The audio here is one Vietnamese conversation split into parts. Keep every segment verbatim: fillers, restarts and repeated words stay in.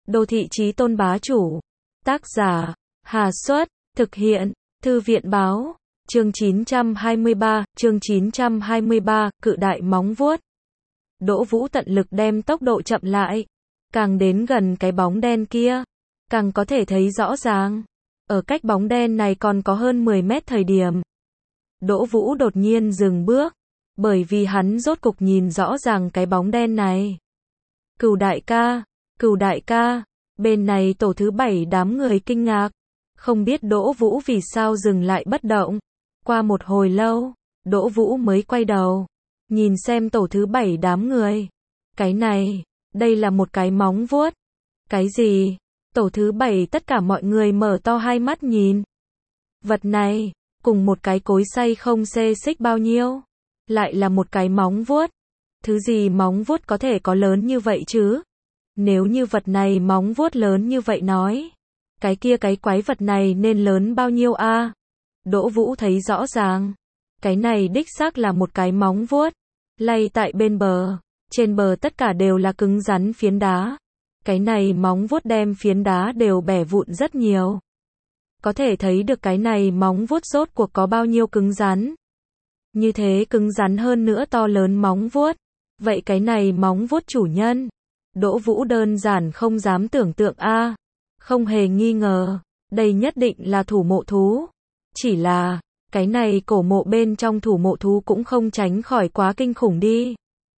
Đô thị chí tôn bá chủ. Tác giả, Hà Xuất, thực hiện, Thư viện báo, chương chín trăm hai mươi ba, chương chín trăm hai mươi ba, cự đại móng vuốt. Đỗ Vũ tận lực đem tốc độ chậm lại, càng đến gần cái bóng đen kia, càng có thể thấy rõ ràng. Ở cách bóng đen này còn có hơn mười mét thời điểm, Đỗ Vũ đột nhiên dừng bước, bởi vì hắn rốt cục nhìn rõ ràng cái bóng đen này. Cửu đại ca, Cửu đại ca, bên này tổ thứ bảy đám người kinh ngạc, không biết Đỗ Vũ vì sao dừng lại bất động. Qua một hồi lâu, Đỗ Vũ mới quay đầu, nhìn xem tổ thứ bảy đám người. Cái này, đây là một cái móng vuốt. Cái gì? Tổ thứ bảy tất cả mọi người mở to hai mắt nhìn. Vật này, cùng một cái cối xay không xê xích bao nhiêu, lại là một cái móng vuốt. Thứ gì móng vuốt có thể có lớn như vậy chứ? Nếu như vật này móng vuốt lớn như vậy nói, cái kia cái quái vật này nên lớn bao nhiêu a? À? Đỗ Vũ thấy rõ ràng, cái này đích xác là một cái móng vuốt, lay tại bên bờ, trên bờ tất cả đều là cứng rắn phiến đá. Cái này móng vuốt đem phiến đá đều bẻ vụn rất nhiều. Có thể thấy được cái này móng vuốt rốt cuộc có bao nhiêu cứng rắn. Như thế cứng rắn hơn nữa to lớn móng vuốt. Vậy cái này móng vuốt chủ nhân, Đỗ Vũ đơn giản không dám tưởng tượng a, à, không hề nghi ngờ, đây nhất định là thủ mộ thú. Chỉ là, cái này cổ mộ bên trong thủ mộ thú cũng không tránh khỏi quá kinh khủng đi.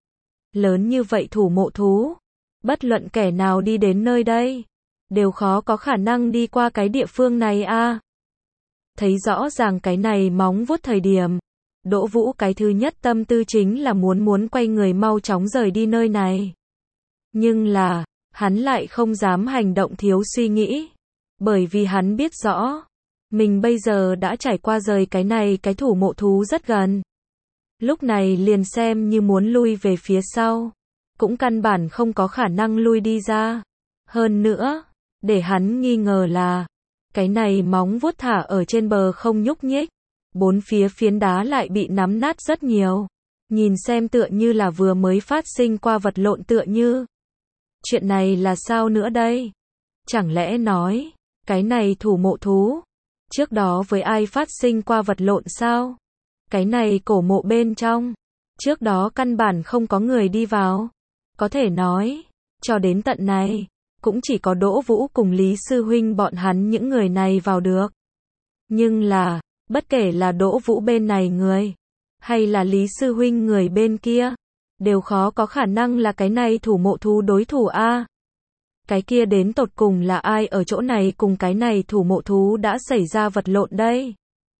Lớn như vậy thủ mộ thú, bất luận kẻ nào đi đến nơi đây, đều khó có khả năng đi qua cái địa phương này a. À. Thấy rõ ràng cái này móng vuốt thời điểm, Đỗ Vũ cái thứ nhất tâm tư chính là muốn muốn quay người mau chóng rời đi nơi này. Nhưng là, hắn lại không dám hành động thiếu suy nghĩ, bởi vì hắn biết rõ, mình bây giờ đã trải qua rời cái này cái thủ mộ thú rất gần. Lúc này liền xem như muốn lui về phía sau, cũng căn bản không có khả năng lui đi ra. Hơn nữa, để hắn nghi ngờ là, cái này móng vuốt thả ở trên bờ không nhúc nhích, bốn phía phiến đá lại bị nắm nát rất nhiều. Nhìn xem tựa như là vừa mới phát sinh qua vật lộn tựa như. Chuyện này là sao nữa đây? Chẳng lẽ nói, cái này thủ mộ thú, trước đó với ai phát sinh qua vật lộn sao? Cái này cổ mộ bên trong, trước đó căn bản không có người đi vào. Có thể nói, cho đến tận này, cũng chỉ có Đỗ Vũ cùng Lý Sư Huynh bọn hắn những người này vào được. Nhưng là, bất kể là Đỗ Vũ bên này người, hay là Lý Sư Huynh người bên kia, đều khó có khả năng là cái này thủ mộ thú đối thủ a. Cái kia đến tột cùng là ai ở chỗ này cùng cái này thủ mộ thú đã xảy ra vật lộn đây?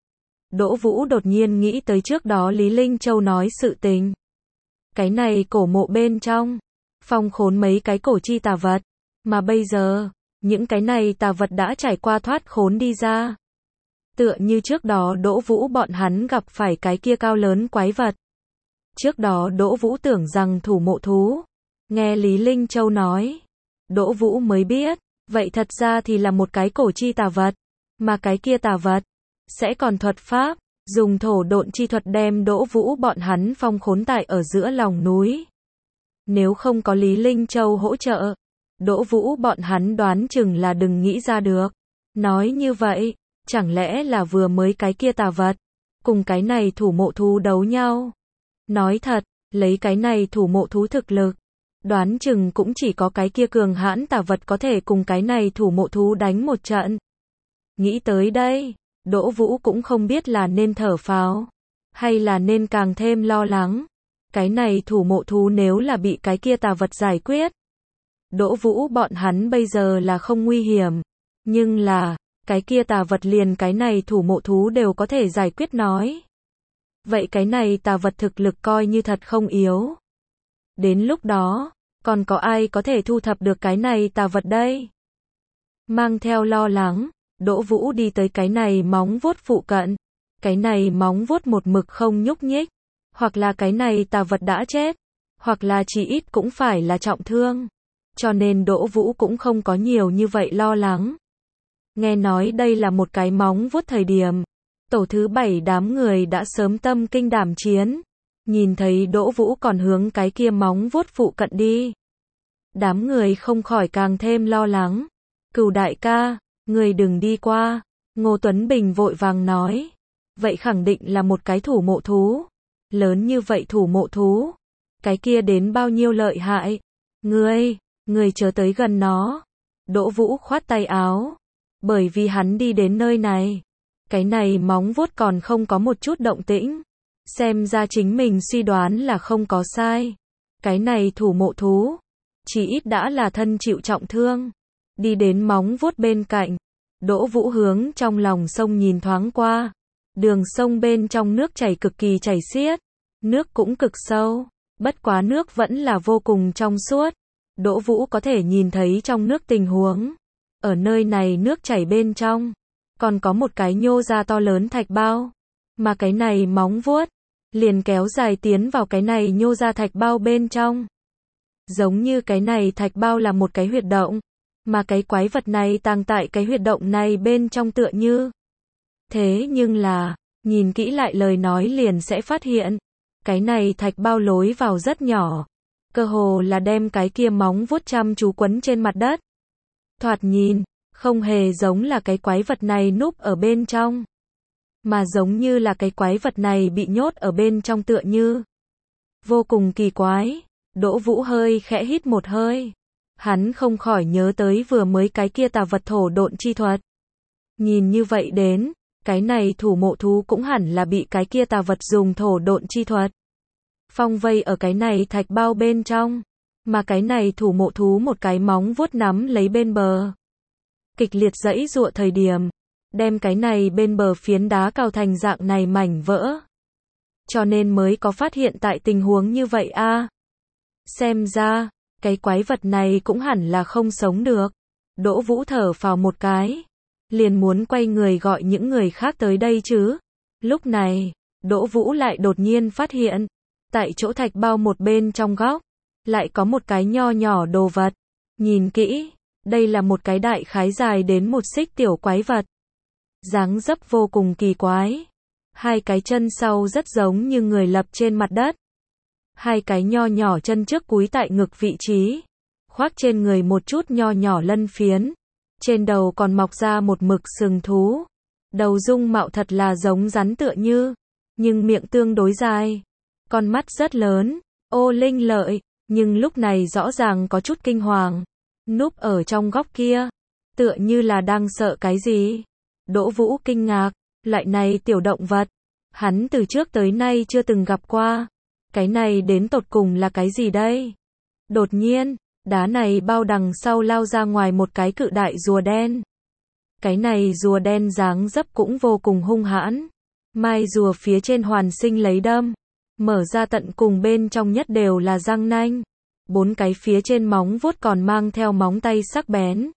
Đỗ Vũ đột nhiên nghĩ tới trước đó Lý Linh Châu nói sự tình. Cái này cổ mộ bên trong, phong khốn mấy cái cổ chi tà vật, mà bây giờ, những cái này tà vật đã trải qua thoát khốn đi ra. Tựa như trước đó Đỗ Vũ bọn hắn gặp phải cái kia cao lớn quái vật. Trước đó Đỗ Vũ tưởng rằng thủ mộ thú, nghe Lý Linh Châu nói, Đỗ Vũ mới biết, vậy thật ra thì là một cái cổ chi tà vật, mà cái kia tà vật, sẽ còn thuật pháp, dùng thổ độn chi thuật đem Đỗ Vũ bọn hắn phong khốn tại ở giữa lòng núi. Nếu không có Lý Linh Châu hỗ trợ, Đỗ Vũ bọn hắn đoán chừng là đừng nghĩ ra được. Nói như vậy, chẳng lẽ là vừa mới cái kia tà vật, cùng cái này thủ mộ thú đấu nhau? Nói thật, lấy cái này thủ mộ thú thực lực, đoán chừng cũng chỉ có cái kia cường hãn tà vật có thể cùng cái này thủ mộ thú đánh một trận. Nghĩ tới đây, Đỗ Vũ cũng không biết là nên thở phào, hay là nên càng thêm lo lắng. Cái này thủ mộ thú nếu là bị cái kia tà vật giải quyết, Đỗ Vũ bọn hắn bây giờ là không nguy hiểm. Nhưng là, cái kia tà vật liền cái này thủ mộ thú đều có thể giải quyết nói. Vậy cái này tà vật thực lực coi như thật không yếu. Đến lúc đó, còn có ai có thể thu thập được cái này tà vật đây? Mang theo lo lắng, Đỗ Vũ đi tới cái này móng vuốt phụ cận. Cái này móng vuốt một mực không nhúc nhích. Hoặc là cái này tà vật đã chết, hoặc là chỉ ít cũng phải là trọng thương. Cho nên Đỗ Vũ cũng không có nhiều như vậy lo lắng. Nghe nói đây là một cái móng vuốt thời điểm, tổ thứ bảy đám người đã sớm tâm kinh đảm chiến. Nhìn thấy Đỗ Vũ còn hướng cái kia móng vuốt phụ cận đi. Đám người không khỏi càng thêm lo lắng. Cửu đại ca, người đừng đi qua. Ngô Tuấn Bình vội vàng nói. Vậy khẳng định là một cái thủ mộ thú. Lớn như vậy thủ mộ thú. Cái kia đến bao nhiêu lợi hại. Ngươi, ngươi chớ tới gần nó. Đỗ Vũ khoát tay áo. Bởi vì hắn đi đến nơi này. Cái này móng vuốt còn không có một chút động tĩnh. Xem ra chính mình suy đoán là không có sai. Cái này thủ mộ thú. Chỉ ít đã là thân chịu trọng thương. Đi đến móng vuốt bên cạnh. Đỗ Vũ hướng trong lòng sông nhìn thoáng qua. Đường sông bên trong nước chảy cực kỳ chảy xiết. Nước cũng cực sâu. Bất quá nước vẫn là vô cùng trong suốt. Đỗ Vũ có thể nhìn thấy trong nước tình huống. Ở nơi này nước chảy bên trong. Còn có một cái nhô ra to lớn thạch bao. Mà cái này móng vuốt. Liền kéo dài tiến vào cái này nhô ra thạch bao bên trong. Giống như cái này thạch bao là một cái huyệt động. Mà cái quái vật này tàng tại cái huyệt động này bên trong tựa như. Thế nhưng là, nhìn kỹ lại lời nói liền sẽ phát hiện. Cái này thạch bao lối vào rất nhỏ. Cơ hồ là đem cái kia móng vuốt chăm chú quấn trên mặt đất. Thoạt nhìn, không hề giống là cái quái vật này núp ở bên trong. Mà giống như là cái quái vật này bị nhốt ở bên trong tựa như. Vô cùng kỳ quái. Đỗ Vũ hơi khẽ hít một hơi. Hắn không khỏi nhớ tới vừa mới cái kia tà vật thổ độn chi thuật. Nhìn như vậy đến, cái này thủ mộ thú cũng hẳn là bị cái kia tà vật dùng thổ độn chi thuật. Phong vây ở cái này thạch bao bên trong. Mà cái này thủ mộ thú một cái móng vuốt nắm lấy bên bờ. Kịch liệt giãy giụa thời điểm. Đem cái này bên bờ phiến đá cào thành dạng này mảnh vỡ. Cho nên mới có phát hiện tại tình huống như vậy a. À. Xem ra, cái quái vật này cũng hẳn là không sống được. Đỗ Vũ thở phào một cái. Liền muốn quay người gọi những người khác tới đây chứ. Lúc này, Đỗ Vũ lại đột nhiên phát hiện. Tại chỗ thạch bao một bên trong góc. Lại có một cái nho nhỏ đồ vật. Nhìn kỹ, đây là một cái đại khái dài đến một xích tiểu quái vật. Dáng dấp vô cùng kỳ quái. Hai cái chân sau rất giống như người lập trên mặt đất. Hai cái nho nhỏ chân trước cúi tại ngực vị trí. Khoác trên người một chút nho nhỏ lân phiến. Trên đầu còn mọc ra một mực sừng thú. Đầu dung mạo thật là giống rắn tựa như. Nhưng miệng tương đối dài. Con mắt rất lớn. Ô linh lợi. Nhưng lúc này rõ ràng có chút kinh hoàng. Núp ở trong góc kia. Tựa như là đang sợ cái gì. Đỗ Vũ kinh ngạc. Loại này tiểu động vật. Hắn từ trước tới nay chưa từng gặp qua. Cái này đến tột cùng là cái gì đây? Đột nhiên, đá này bao đằng sau lao ra ngoài một cái cự đại rùa đen. Cái này rùa đen dáng dấp cũng vô cùng hung hãn. Mai rùa phía trên hoàn sinh lấy đâm. Mở ra tận cùng bên trong nhất đều là răng nanh. Bốn cái phía trên móng vuốt còn mang theo móng tay sắc bén.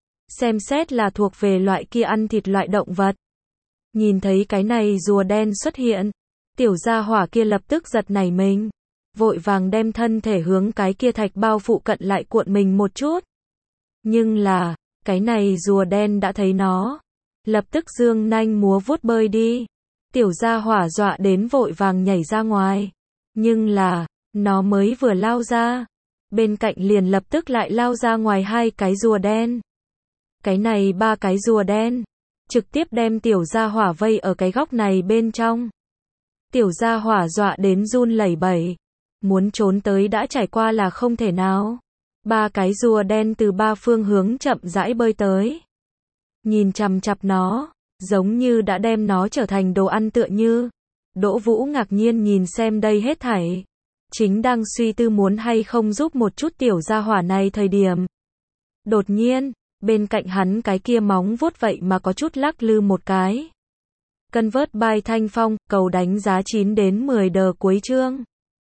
Xem xét là thuộc về loại kia ăn thịt loại động vật. Nhìn thấy cái này rùa đen xuất hiện. Tiểu gia hỏa kia lập tức giật nảy mình. Vội vàng đem thân thể hướng cái kia thạch bao phụ cận lại cuộn mình một chút. Nhưng là, cái này rùa đen đã thấy nó. Lập tức dương nanh múa vuốt bơi đi. Tiểu gia hỏa dọa đến vội vàng nhảy ra ngoài. Nhưng là, nó mới vừa lao ra. Bên cạnh liền lập tức lại lao ra ngoài hai cái rùa đen. Cái này ba cái rùa đen. Trực tiếp đem tiểu gia hỏa vây ở cái góc này bên trong. Tiểu gia hỏa dọa đến run lẩy bẩy. Muốn trốn tới đã trải qua là không thể nào. Ba cái rùa đen từ ba phương hướng chậm rãi bơi tới. Nhìn chằm chằm nó, giống như đã đem nó trở thành đồ ăn tựa như. Đỗ Vũ ngạc nhiên nhìn xem đây hết thảy. Chính đang suy tư muốn hay không giúp một chút tiểu gia hỏa này thời điểm. Đột nhiên, bên cạnh hắn cái kia móng vuốt vậy mà có chút lắc lư một cái. Convert by Thanh Phong, cầu đánh giá chín đến mười đờ cuối chương.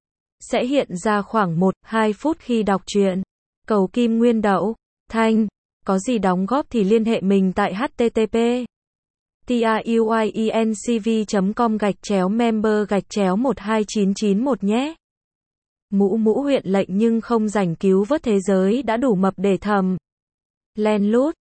Sẽ hiện ra khoảng một đến hai phút khi đọc truyện. Cầu kim nguyên đậu. Thanh. Có gì đóng góp thì liên hệ mình tại http truyencv chấm com gạch chéo member gạch chéo một hai chín chín một nhé. Mũ mũ huyện lệnh nhưng không rảnh cứu vớt thế giới đã đủ mập để thầm. Len lút.